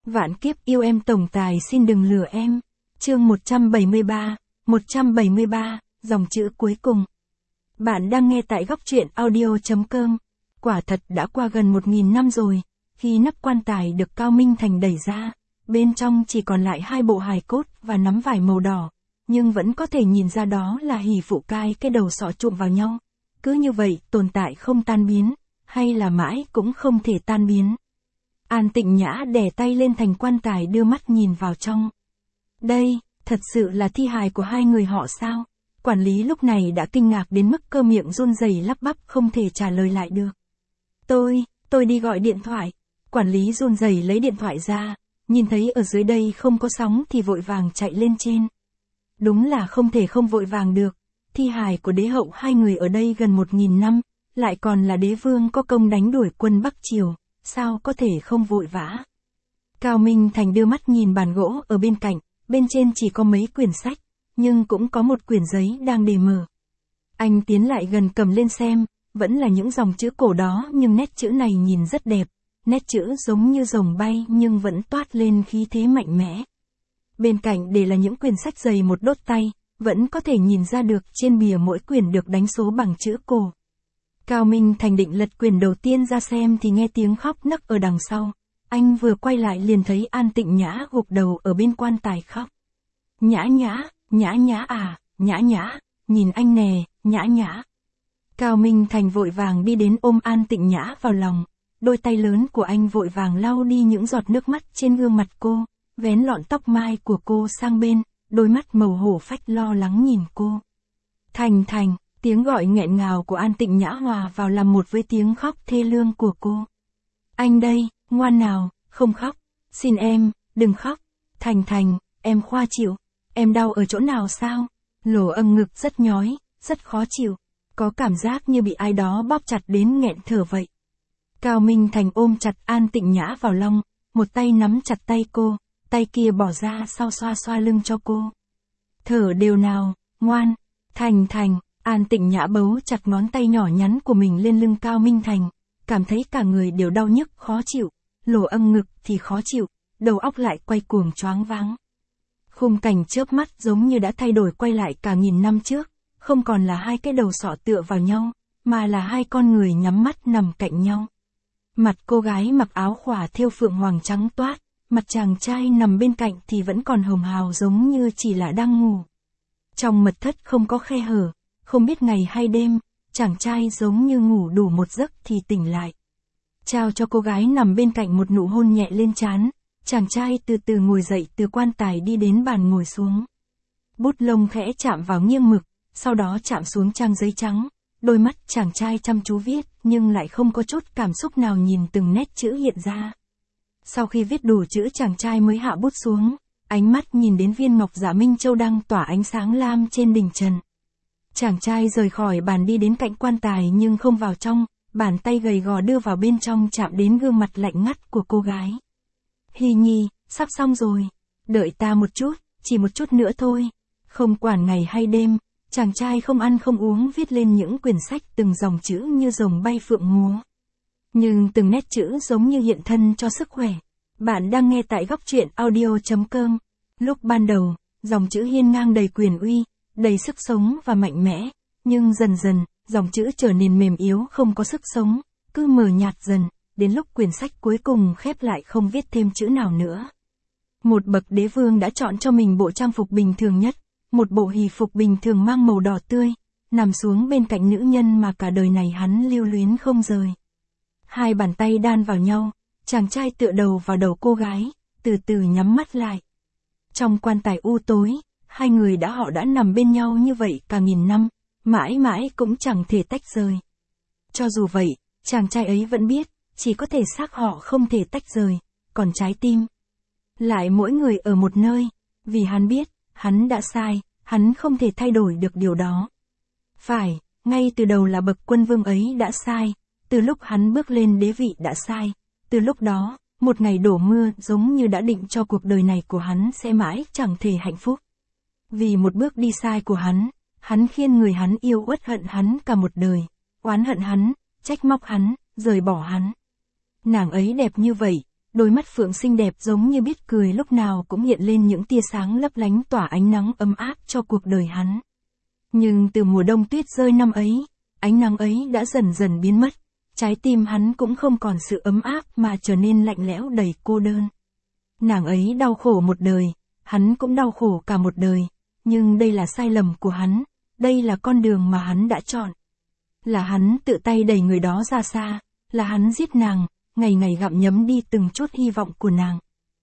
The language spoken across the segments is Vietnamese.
Vạn kiếp yêu em tổng tài xin đừng lừa em. Chương 173, dòng chữ cuối cùng. Bạn đang nghe tại góc truyện audio.com. Quả thật đã qua gần 1000 năm rồi, khi nắp quan tài được Cao Minh Thành đẩy ra, bên trong chỉ còn lại 2 bộ hài cốt và nắm vải màu đỏ, nhưng vẫn có thể nhìn ra đó là hỷ phụ cai cái đầu sọ chụm vào nhau. Cứ như vậy tồn tại không tan biến, hay là mãi cũng không thể tan biến. An Tịnh Nhã đè tay lên thành quan tài đưa mắt nhìn vào trong. Đây, thật sự là thi hài của 2 người họ sao? Quản lý lúc này đã kinh ngạc đến mức cơ miệng run rẩy lắp bắp không thể trả lời lại được. Tôi đi gọi điện thoại. Quản lý run rẩy lấy điện thoại ra, nhìn thấy ở dưới đây không có sóng thì vội vàng chạy lên trên. Đúng là không thể không vội vàng được. Thi hài của đế hậu 2 người ở đây gần 1000 năm, lại còn là đế vương có công đánh đuổi quân Bắc Triều, sao có thể không vội vã. Cao Minh Thành đưa mắt nhìn bàn gỗ ở bên cạnh, bên trên chỉ có mấy quyển sách, nhưng cũng có một quyển giấy đang để mở. Anh tiến lại gần cầm lên xem, vẫn là những dòng chữ cổ đó nhưng nét chữ này nhìn rất đẹp, nét chữ giống như rồng bay nhưng vẫn toát lên khí thế mạnh mẽ. Bên cạnh để là những quyển sách dày một đốt tay, vẫn có thể nhìn ra được trên bìa mỗi quyển được đánh số bằng chữ cổ. Cao Minh Thành định lật quyển đầu tiên ra xem thì nghe tiếng khóc nấc ở đằng sau. Anh vừa quay lại liền thấy An Tịnh Nhã gục đầu ở bên quan tài khóc. Nhã à, Nhã, nhìn anh nè, Nhã. Cao Minh Thành vội vàng đi đến ôm An Tịnh Nhã vào lòng. Đôi tay lớn của anh vội vàng lau đi những giọt nước mắt trên gương mặt cô, vén lọn tóc mai của cô sang bên, đôi mắt màu hổ phách lo lắng nhìn cô. Thành, tiếng gọi nghẹn ngào của An Tịnh Nhã hòa vào làm một với tiếng khóc thê lương của cô. Anh đây, ngoan nào, không khóc, xin em, đừng khóc. Thành, em khoa chịu, em đau ở chỗ nào sao? Lỗ âm ngực rất nhói, rất khó chịu, có cảm giác như bị ai đó bóp chặt đến nghẹn thở vậy. Cao Minh Thành ôm chặt An Tịnh Nhã vào lòng, một tay nắm chặt tay cô, tay kia bỏ ra sau xoa lưng cho cô. Thở đều nào, ngoan. Thành, An Tịnh Nhã bấu chặt ngón tay nhỏ nhắn của mình lên lưng Cao Minh Thành, cảm thấy cả người đều đau nhức khó chịu, lỗ âm ngực thì khó chịu, đầu óc lại quay cuồng choáng váng. Khung cảnh chớp mắt giống như đã thay đổi quay lại cả 1000 năm trước, không còn là 2 cái đầu sọ tựa vào nhau, mà là 2 con người nhắm mắt nằm cạnh nhau. Mặt cô gái mặc áo khỏa thêu phượng hoàng trắng toát, mặt chàng trai nằm bên cạnh thì vẫn còn hồng hào giống như chỉ là đang ngủ. Trong mật thất không có khe hở, không biết ngày hay đêm, chàng trai giống như ngủ đủ một giấc thì tỉnh lại. Trao cho cô gái nằm bên cạnh một nụ hôn nhẹ lên trán, chàng trai từ từ ngồi dậy từ quan tài đi đến bàn ngồi xuống. Bút lông khẽ chạm vào nghiêng mực, sau đó chạm xuống trang giấy trắng, đôi mắt chàng trai chăm chú viết nhưng lại không có chút cảm xúc nào nhìn từng nét chữ hiện ra. Sau khi viết đủ chữ chàng trai mới hạ bút xuống, ánh mắt nhìn đến viên ngọc dạ minh châu đang tỏa ánh sáng lam trên đỉnh trần. Chàng trai rời khỏi bàn đi đến cạnh quan tài nhưng không vào trong, bàn tay gầy gò đưa vào bên trong chạm đến gương mặt lạnh ngắt của cô gái. Hy nhi, sắp xong rồi, đợi ta một chút, chỉ một chút nữa thôi. Không quản ngày hay đêm, chàng trai không ăn không uống viết lên những quyển sách từng dòng chữ như rồng bay phượng múa. Nhưng từng nét chữ giống như hiện thân cho sức khỏe. Bạn đang nghe tại góc truyện audio.com. Lúc ban đầu, dòng chữ hiên ngang đầy quyền uy, đầy sức sống và mạnh mẽ, nhưng dần dần, dòng chữ trở nên mềm yếu không có sức sống, cứ mờ nhạt dần, đến lúc quyển sách cuối cùng khép lại không viết thêm chữ nào nữa. Một bậc đế vương đã chọn cho mình bộ trang phục bình thường nhất, một bộ hỷ phục bình thường mang màu đỏ tươi, nằm xuống bên cạnh nữ nhân mà cả đời này hắn lưu luyến không rời. 2 bàn tay đan vào nhau, chàng trai tựa đầu vào đầu cô gái, từ từ nhắm mắt lại. Trong quan tài u tối, 2 người họ đã nằm bên nhau như vậy cả 1000 năm, mãi mãi cũng chẳng thể tách rời. Cho dù vậy, chàng trai ấy vẫn biết, chỉ có thể xác họ không thể tách rời, còn trái tim lại mỗi người ở một nơi, vì hắn biết, hắn đã sai, hắn không thể thay đổi được điều đó. Phải, ngay từ đầu là bậc quân vương ấy đã sai, từ lúc hắn bước lên đế vị đã sai, từ lúc đó, một ngày đổ mưa giống như đã định cho cuộc đời này của hắn sẽ mãi chẳng thể hạnh phúc. Vì một bước đi sai của hắn khiến người hắn yêu uất hận hắn cả một đời, oán hận hắn, trách móc hắn, rời bỏ hắn. Nàng ấy đẹp như vậy, đôi mắt phượng xinh đẹp giống như biết cười lúc nào cũng hiện lên những tia sáng lấp lánh tỏa ánh nắng ấm áp cho cuộc đời hắn. Nhưng từ mùa đông tuyết rơi năm ấy, ánh nắng ấy đã dần dần biến mất, trái tim hắn cũng không còn sự ấm áp mà trở nên lạnh lẽo đầy cô đơn. Nàng ấy đau khổ một đời, hắn cũng đau khổ cả một đời, nhưng đây là sai lầm của hắn, đây là con đường mà hắn đã chọn. Là hắn tự tay đẩy người đó ra xa, là hắn giết nàng, ngày ngày gặm nhấm đi từng chút hy vọng của nàng.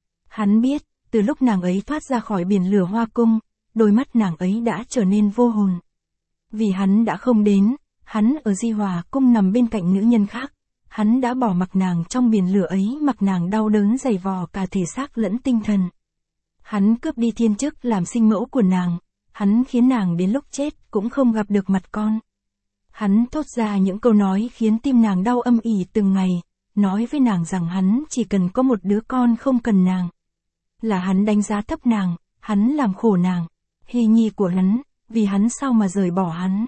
Hắn biết, từ lúc nàng ấy thoát ra khỏi biển lửa hoa cung, đôi mắt nàng ấy đã trở nên vô hồn. Vì hắn đã không đến, hắn ở Di Hòa cung nằm bên cạnh nữ nhân khác, hắn đã bỏ mặc nàng trong biển lửa ấy, mặc nàng đau đớn dày vò cả thể xác lẫn tinh thần. Hắn cướp đi thiên chức làm sinh mẫu của nàng, hắn khiến nàng đến lúc chết cũng không gặp được mặt con. Hắn thốt ra những câu nói khiến tim nàng đau âm ỉ từng ngày, nói với nàng rằng hắn chỉ cần có một đứa con không cần nàng. Là hắn đánh giá thấp nàng, hắn làm khổ nàng, Hy nhi của hắn, vì hắn sao mà rời bỏ hắn.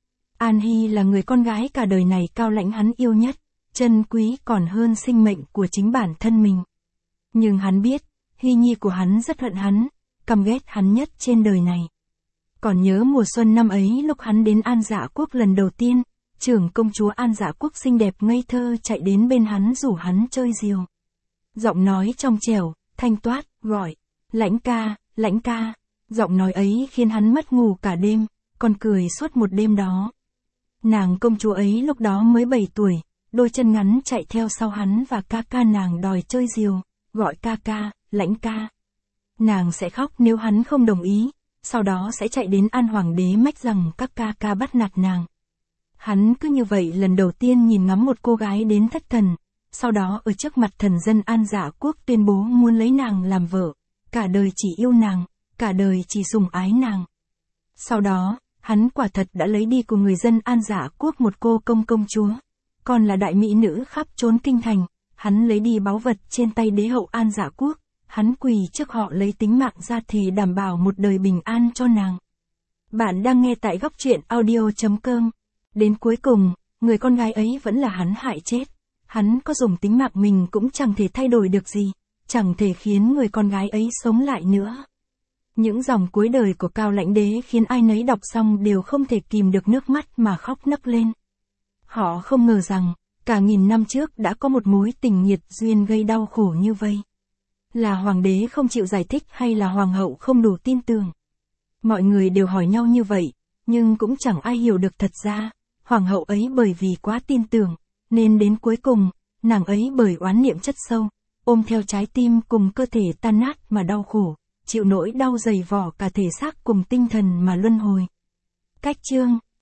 An Hy là người con gái cả đời này Cao Lãnh hắn yêu nhất, trân quý còn hơn sinh mệnh của chính bản thân mình. Nhưng hắn biết, Hy nhi của hắn rất hận hắn, căm ghét hắn nhất trên đời này. Còn nhớ mùa xuân năm ấy lúc hắn đến An Dạ Quốc lần đầu tiên, trưởng công chúa An Dạ Quốc xinh đẹp ngây thơ chạy đến bên hắn rủ hắn chơi diều. Giọng nói trong trẻo, thanh toát, gọi, Lãnh ca, Lãnh ca. Giọng nói ấy khiến hắn mất ngủ cả đêm, còn cười suốt một đêm đó. Nàng công chúa ấy lúc đó mới 7 tuổi, đôi chân ngắn chạy theo sau hắn và ca ca nàng đòi chơi diều, gọi ca ca, Lãnh ca. Nàng sẽ khóc nếu hắn không đồng ý, sau đó sẽ chạy đến An Hoàng đế mách rằng các ca ca bắt nạt nàng. Hắn cứ như vậy lần đầu tiên nhìn ngắm một cô gái đến thất thần, sau đó ở trước mặt thần dân An Dạ Quốc tuyên bố muốn lấy nàng làm vợ, cả đời chỉ yêu nàng, cả đời chỉ sủng ái nàng. Sau đó, hắn quả thật đã lấy đi của người dân An Dạ Quốc một cô công chúa, còn là đại mỹ nữ khắp trốn kinh thành, hắn lấy đi báu vật trên tay đế hậu An Dạ Quốc, hắn quỳ trước họ lấy tính mạng ra thề đảm bảo một đời bình an cho nàng. Bạn đang nghe tại Góc Truyện Audio.com. Đến cuối cùng, người con gái ấy vẫn là hắn hại chết. Hắn có dùng tính mạng mình cũng chẳng thể thay đổi được gì, chẳng thể khiến người con gái ấy sống lại nữa. Những dòng cuối đời của Cao Lãnh đế khiến ai nấy đọc xong đều không thể kìm được nước mắt mà khóc nấc lên. Họ không ngờ rằng, cả nghìn năm trước đã có một mối tình nghiệt duyên gây đau khổ như vây. Là hoàng đế không chịu giải thích hay là hoàng hậu không đủ tin tưởng? Mọi người đều hỏi nhau như vậy, nhưng cũng chẳng ai hiểu được thật ra, hoàng hậu ấy bởi vì quá tin tưởng, nên đến cuối cùng, nàng ấy bởi oán niệm chất sâu, ôm theo trái tim cùng cơ thể tan nát mà đau khổ, chịu nỗi đau dày vò cả thể xác cùng tinh thần mà luân hồi. Cách chương